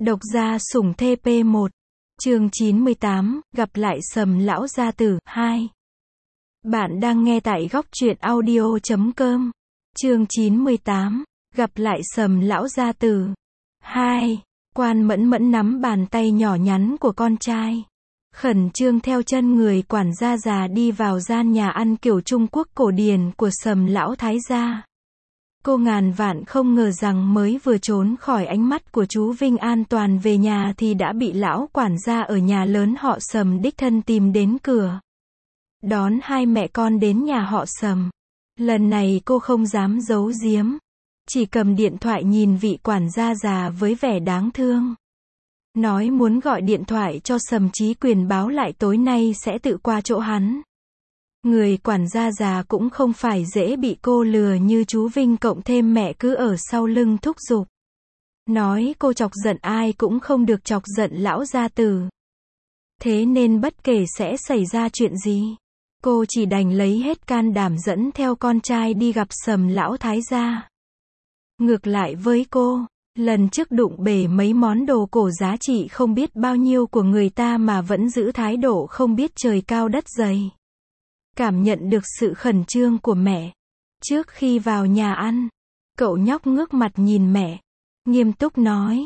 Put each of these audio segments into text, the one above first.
Độc gia sủng TP 1. Chương 98, gặp lại Sầm lão gia tử 2. Bạn đang nghe tại góc truyện audio.com. Chương 98, gặp lại Sầm lão gia tử 2. Quan Mẫn Mẫn nắm bàn tay nhỏ nhắn của con trai, khẩn trương theo chân người quản gia già đi vào gian nhà ăn kiểu Trung Quốc cổ điển của Sầm lão thái gia. Cô ngàn vạn không ngờ rằng mới vừa trốn khỏi ánh mắt của chú Vinh an toàn về nhà thì đã bị lão quản gia ở nhà lớn họ Sầm đích thân tìm đến cửa. Đón hai mẹ con đến nhà họ Sầm. Lần này cô không dám giấu giếm, chỉ cầm điện thoại nhìn vị quản gia già với vẻ đáng thương. Nói muốn gọi điện thoại cho Sầm Chí Quyền báo lại tối nay sẽ tự qua chỗ hắn. Người quản gia già cũng không phải dễ bị cô lừa như chú Vinh, cộng thêm mẹ cứ ở sau lưng thúc giục. Nói cô chọc giận ai cũng không được chọc giận lão gia tử. Thế nên bất kể sẽ xảy ra chuyện gì, cô chỉ đành lấy hết can đảm dẫn theo con trai đi gặp Sầm lão thái gia. Ngược lại với cô, lần trước đụng bể mấy món đồ cổ giá trị không biết bao nhiêu của người ta mà vẫn giữ thái độ không biết trời cao đất dày. Cảm nhận được sự khẩn trương của mẹ. Trước khi vào nhà ăn, cậu nhóc ngước mặt nhìn mẹ, nghiêm túc nói,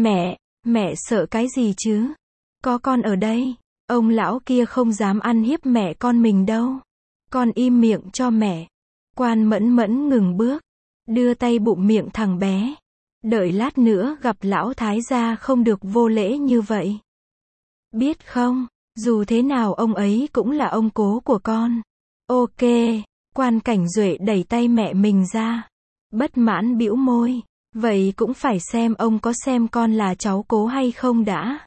mẹ sợ cái gì chứ? Có con ở đây, ông lão kia không dám ăn hiếp mẹ con mình đâu. Con im miệng cho mẹ. Quan Mẫn Mẫn ngừng bước, đưa tay bụm miệng thằng bé. Đợi lát nữa gặp lão thái gia không được vô lễ như vậy. Biết không? Dù thế nào ông ấy cũng là ông cố của con. Ok, Quan Cảnh Duệ đẩy tay mẹ mình ra. Bất mãn bĩu môi. Vậy cũng phải xem ông có xem con là cháu cố hay không đã.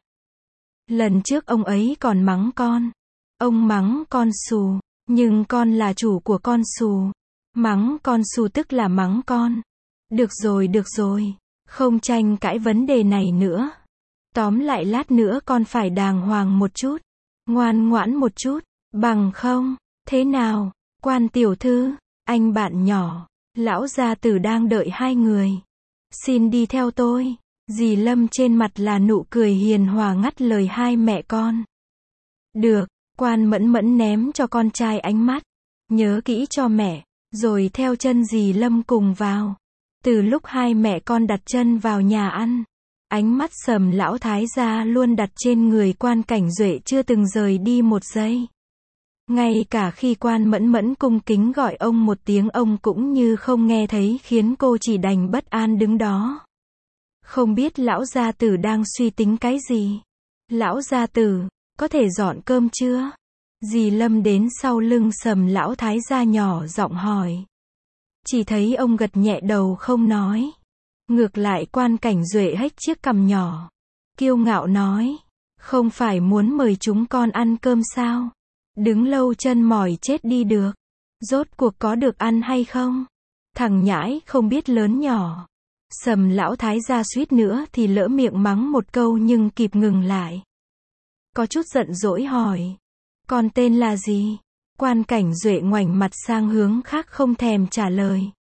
Lần trước ông ấy còn mắng con. Ông mắng con xù, nhưng con là chủ của con xù. Mắng con xù tức là mắng con. Được rồi, không tranh cãi vấn đề này nữa. Tóm lại lát nữa con phải đàng hoàng một chút. Ngoan ngoãn một chút, bằng không, thế nào, Quan tiểu thư, anh bạn nhỏ, lão gia tử đang đợi hai người. Xin đi theo tôi. Dì Lâm trên mặt là nụ cười hiền hòa ngắt lời hai mẹ con. Được, Quan Mẫn Mẫn ném cho con trai ánh mắt. Nhớ kỹ cho mẹ, rồi theo chân dì Lâm cùng vào. Từ lúc hai mẹ con đặt chân vào nhà ăn, ánh mắt Sầm lão thái gia luôn đặt trên người Quan Cảnh Duệ chưa từng rời đi một giây. Ngay cả khi Quan Mẫn Mẫn cung kính gọi ông một tiếng ông cũng như không nghe thấy, khiến cô chỉ đành bất an đứng đó. Không biết lão gia tử đang suy tính cái gì. Lão gia tử, có thể dọn cơm chưa? Dì Lâm đến sau lưng Sầm lão thái gia nhỏ giọng hỏi. Chỉ thấy ông gật nhẹ đầu không nói. Ngược lại Quan Cảnh Duệ hếch chiếc cằm nhỏ, kiêu ngạo nói, không phải muốn mời chúng con ăn cơm sao? Đứng lâu chân mỏi chết đi được. Rốt cuộc có được ăn hay không? Thằng nhãi không biết lớn nhỏ. Sầm lão thái gia suýt nữa thì lỡ miệng mắng một câu nhưng kịp ngừng lại. Có chút giận dỗi hỏi, con tên là gì? Quan Cảnh Duệ ngoảnh mặt sang hướng khác không thèm trả lời.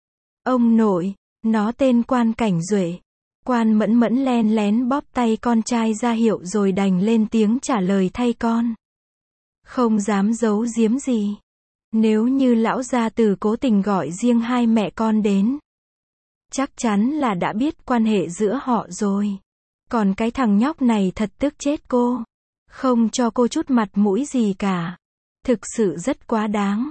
Ông nội, nó tên Quan Cảnh Duệ. Quan Mẫn Mẫn len lén bóp tay con trai ra hiệu rồi đành lên tiếng trả lời thay con. Không dám giấu giếm gì. Nếu như lão gia tử cố tình gọi riêng hai mẹ con đến, chắc chắn là đã biết quan hệ giữa họ rồi. Còn cái thằng nhóc này thật tức chết cô. Không cho cô chút mặt mũi gì cả. Thực sự rất quá đáng.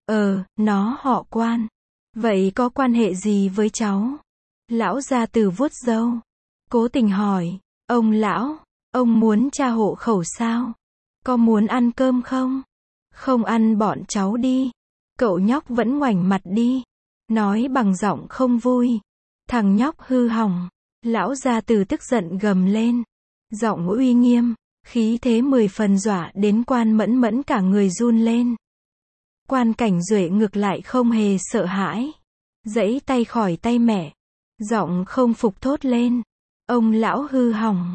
Nó họ Quan. Vậy có quan hệ gì với cháu? Lão gia tử vuốt râu, cố tình hỏi, ông lão, ông muốn tra hộ khẩu sao? Có muốn ăn cơm không? Không ăn bọn cháu đi. Cậu nhóc vẫn ngoảnh mặt đi, nói bằng giọng không vui. Thằng nhóc hư hỏng. Lão gia tử tức giận gầm lên, giọng uy nghiêm, khí thế 10 phần dọa đến Quan Mẫn Mẫn cả người run lên. Quan Cảnh Duệ ngược lại không hề sợ hãi, giãy tay khỏi tay mẹ, giọng không phục thốt lên, ông lão hư hỏng,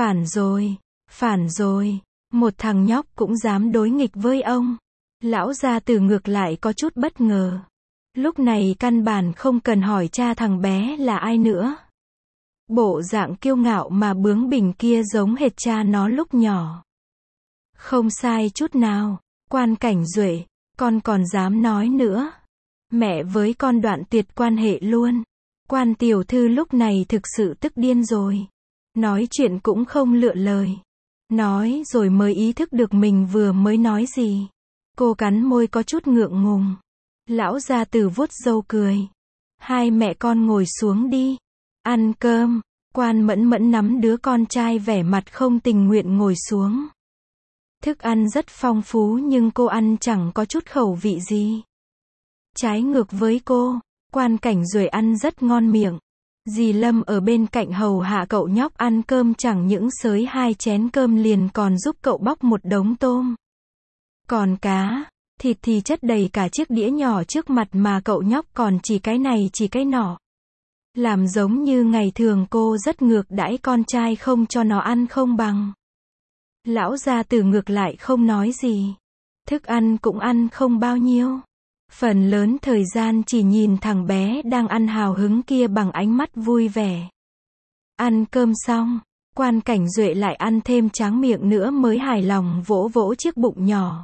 phản rồi, một thằng nhóc cũng dám đối nghịch với ông. Lão gia tử ngược lại có chút bất ngờ. Lúc này căn bản không cần hỏi cha thằng bé là ai nữa. Bộ dạng kiêu ngạo mà bướng bỉnh kia giống hệt cha nó lúc nhỏ. Không sai chút nào. Quan Cảnh Duệ, con còn dám nói nữa. Mẹ với con đoạn tuyệt quan hệ luôn. Quan tiểu thư lúc này thực sự tức điên rồi. Nói chuyện cũng không lựa lời. Nói rồi mới ý thức được mình vừa mới nói gì. Cô cắn môi có chút ngượng ngùng. Lão gia tử vuốt râu cười. Hai mẹ con ngồi xuống đi. Ăn cơm. Quan Mẫn Mẫn nắm đứa con trai vẻ mặt không tình nguyện ngồi xuống. Thức ăn rất phong phú nhưng cô ăn chẳng có chút khẩu vị gì. Trái ngược với cô, Quan Cảnh Duệ ăn rất ngon miệng. Dì Lâm ở bên cạnh hầu hạ cậu nhóc ăn cơm, chẳng những xới 2 chén cơm liền còn giúp cậu bóc một đống tôm. Còn cá, thịt thì chất đầy cả chiếc đĩa nhỏ trước mặt mà cậu nhóc còn chỉ cái này chỉ cái nọ. Làm giống như ngày thường cô rất ngược đãi con trai không cho nó ăn không bằng. Lão gia tử ngược lại không nói gì. Thức ăn cũng ăn không bao nhiêu. Phần lớn thời gian chỉ nhìn thằng bé đang ăn hào hứng kia bằng ánh mắt vui vẻ. Ăn cơm xong, Quan Cảnh Duệ lại ăn thêm tráng miệng nữa mới hài lòng vỗ vỗ chiếc bụng nhỏ.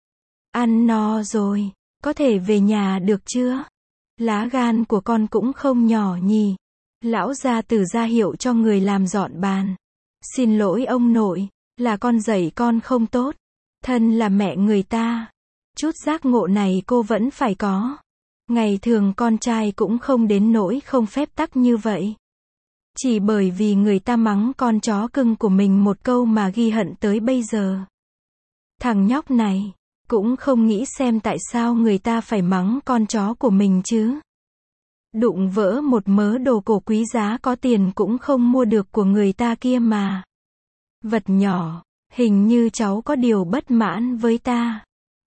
Ăn no rồi, có thể về nhà được chưa? Lá gan của con cũng không nhỏ nhỉ. Lão gia tử ra hiệu cho người làm dọn bàn. Xin lỗi ông nội, là con dạy con không tốt. Thân là mẹ người ta. Chút giác ngộ này cô vẫn phải có. Ngày thường con trai cũng không đến nỗi không phép tắc như vậy. Chỉ bởi vì người ta mắng con chó cưng của mình một câu mà ghi hận tới bây giờ. Thằng nhóc này, cũng không nghĩ xem tại sao người ta phải mắng con chó của mình chứ. Đụng vỡ một mớ đồ cổ quý giá có tiền cũng không mua được của người ta kia mà. Vật nhỏ, hình như cháu có điều bất mãn với ta.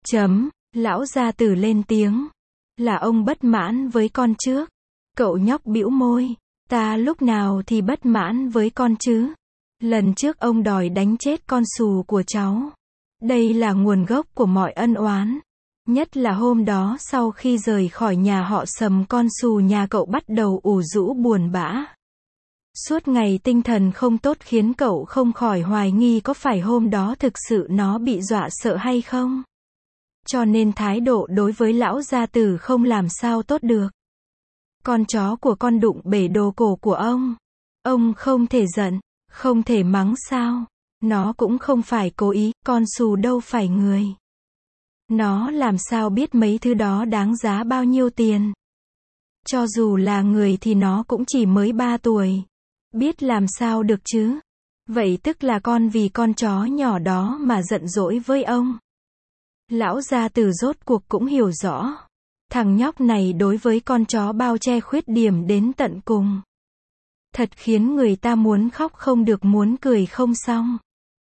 Lão gia tử lên tiếng. Là ông bất mãn với con trước. Cậu nhóc bĩu môi. Ta lúc nào thì bất mãn với con chứ. Lần trước ông đòi đánh chết con xù của cháu. Đây là nguồn gốc của mọi ân oán. Nhất là hôm đó sau khi rời khỏi nhà họ Sầm, con xù nhà cậu bắt đầu ủ rũ buồn bã. Suốt ngày tinh thần không tốt khiến cậu không khỏi hoài nghi có phải hôm đó thực sự nó bị dọa sợ hay không. Cho nên thái độ đối với lão gia tử không làm sao tốt được. Con chó của con đụng bể đồ cổ của ông không thể giận, không thể mắng sao. Nó cũng không phải cố ý, con xù đâu phải người. Nó làm sao biết mấy thứ đó đáng giá bao nhiêu tiền. Cho dù là người thì nó cũng chỉ mới 3 tuổi. Biết làm sao được chứ. Vậy tức là con vì con chó nhỏ đó mà giận dỗi với ông. Lão gia tử rốt cuộc cũng hiểu rõ. Thằng nhóc này đối với con chó bao che khuyết điểm đến tận cùng. Thật khiến người ta muốn khóc không được muốn cười không xong.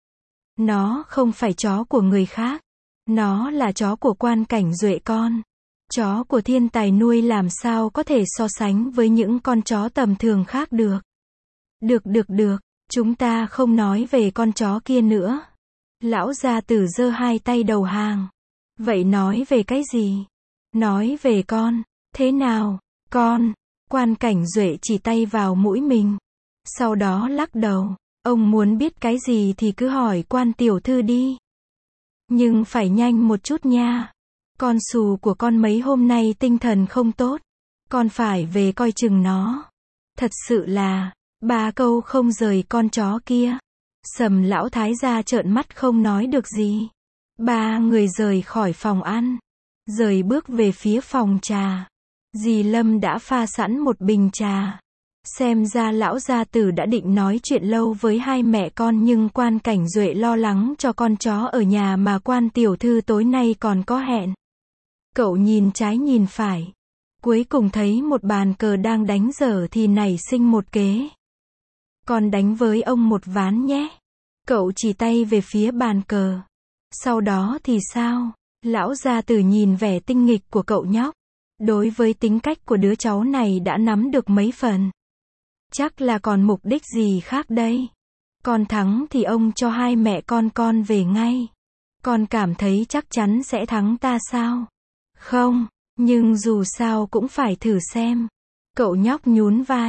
Nó không phải chó của người khác. Nó là chó của Quan Cảnh Duệ con. Chó của thiên tài nuôi làm sao có thể so sánh với những con chó tầm thường khác được. Được, chúng ta không nói về con chó kia nữa. Lão gia tử giơ 2 tay đầu hàng. Vậy nói về cái gì? Nói về con. Thế nào? Con. Quan Cảnh Duệ chỉ tay vào mũi mình. Sau đó lắc đầu. Ông muốn biết cái gì thì cứ hỏi Quan tiểu thư đi. Nhưng phải nhanh một chút nha. Con xù của con mấy hôm nay tinh thần không tốt. Con phải về coi chừng nó. Thật sự là, 3 câu không rời con chó kia. Sầm lão thái gia trợn mắt không nói được gì. 3 người rời khỏi phòng ăn. Rời bước về phía phòng trà. Dì Lâm đã pha sẵn một bình trà. Xem ra lão gia tử đã định nói chuyện lâu với hai mẹ con, nhưng Quan Cảnh Duệ lo lắng cho con chó ở nhà mà Quan tiểu thư tối nay còn có hẹn. Cậu nhìn trái nhìn phải. Cuối cùng thấy một bàn cờ đang đánh dở thì nảy sinh một kế. Con đánh với ông một ván nhé. Cậu chỉ tay về phía bàn cờ. Sau đó thì sao? Lão gia tử nhìn vẻ tinh nghịch của cậu nhóc. Đối với tính cách của đứa cháu này đã nắm được mấy phần. Chắc là còn mục đích gì khác đây. Con thắng thì ông cho hai mẹ con về ngay. Con cảm thấy chắc chắn sẽ thắng ta sao? Không, nhưng dù sao cũng phải thử xem. Cậu nhóc nhún vai.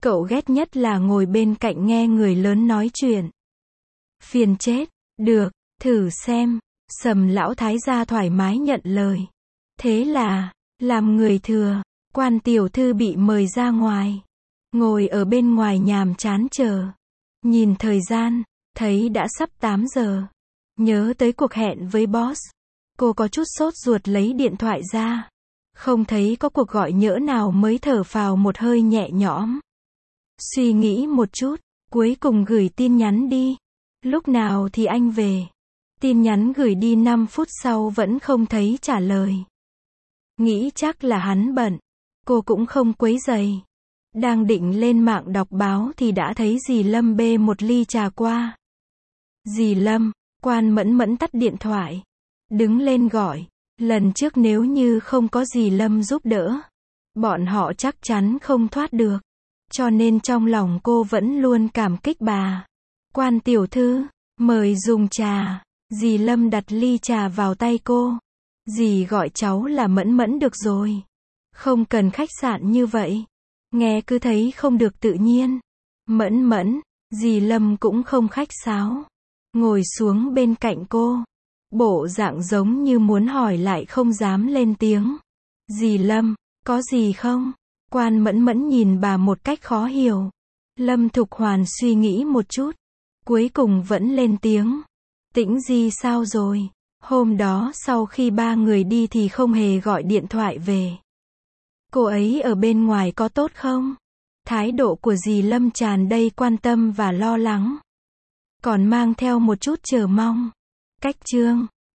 Cậu ghét nhất là ngồi bên cạnh nghe người lớn nói chuyện. Phiền chết. Được, thử xem. Sầm lão thái gia thoải mái nhận lời. Thế là, làm người thừa, Quan tiểu thư bị mời ra ngoài. Ngồi ở bên ngoài nhàm chán chờ. Nhìn thời gian, thấy đã sắp 8 giờ. Nhớ tới cuộc hẹn với boss. Cô có chút sốt ruột lấy điện thoại ra. Không thấy có cuộc gọi nhỡ nào mới thở phào một hơi nhẹ nhõm. Suy nghĩ một chút, cuối cùng gửi tin nhắn đi. Lúc nào thì anh về? Tin nhắn gửi đi 5 phút sau vẫn không thấy trả lời. Nghĩ chắc là hắn bận. Cô cũng không quấy rầy. Đang định lên mạng đọc báo thì đã thấy dì Lâm bê một ly trà qua. Dì Lâm, Quan Mẫn Mẫn tắt điện thoại. Đứng lên gọi. Lần trước nếu như không có dì Lâm giúp đỡ, bọn họ chắc chắn không thoát được. Cho nên trong lòng cô vẫn luôn cảm kích bà. Quan tiểu thư, mời dùng trà. Dì Lâm đặt ly trà vào tay cô. Dì gọi cháu là Mẫn Mẫn được rồi. Không cần khách sạn như vậy. Nghe cứ thấy không được tự nhiên. Mẫn Mẫn, dì Lâm cũng không khách sáo. Ngồi xuống bên cạnh cô. Bộ dạng giống như muốn hỏi lại không dám lên tiếng. Dì Lâm, có gì không? Quan Mẫn Mẫn nhìn bà một cách khó hiểu. Lâm Thục Hoàn suy nghĩ một chút. Cuối cùng vẫn lên tiếng. Tĩnh Di sao rồi? Hôm đó sau khi ba người đi thì không hề gọi điện thoại về. Cô ấy ở bên ngoài có tốt không? Thái độ của dì Lâm tràn đầy quan tâm và lo lắng. Còn mang theo một chút chờ mong. Cách chương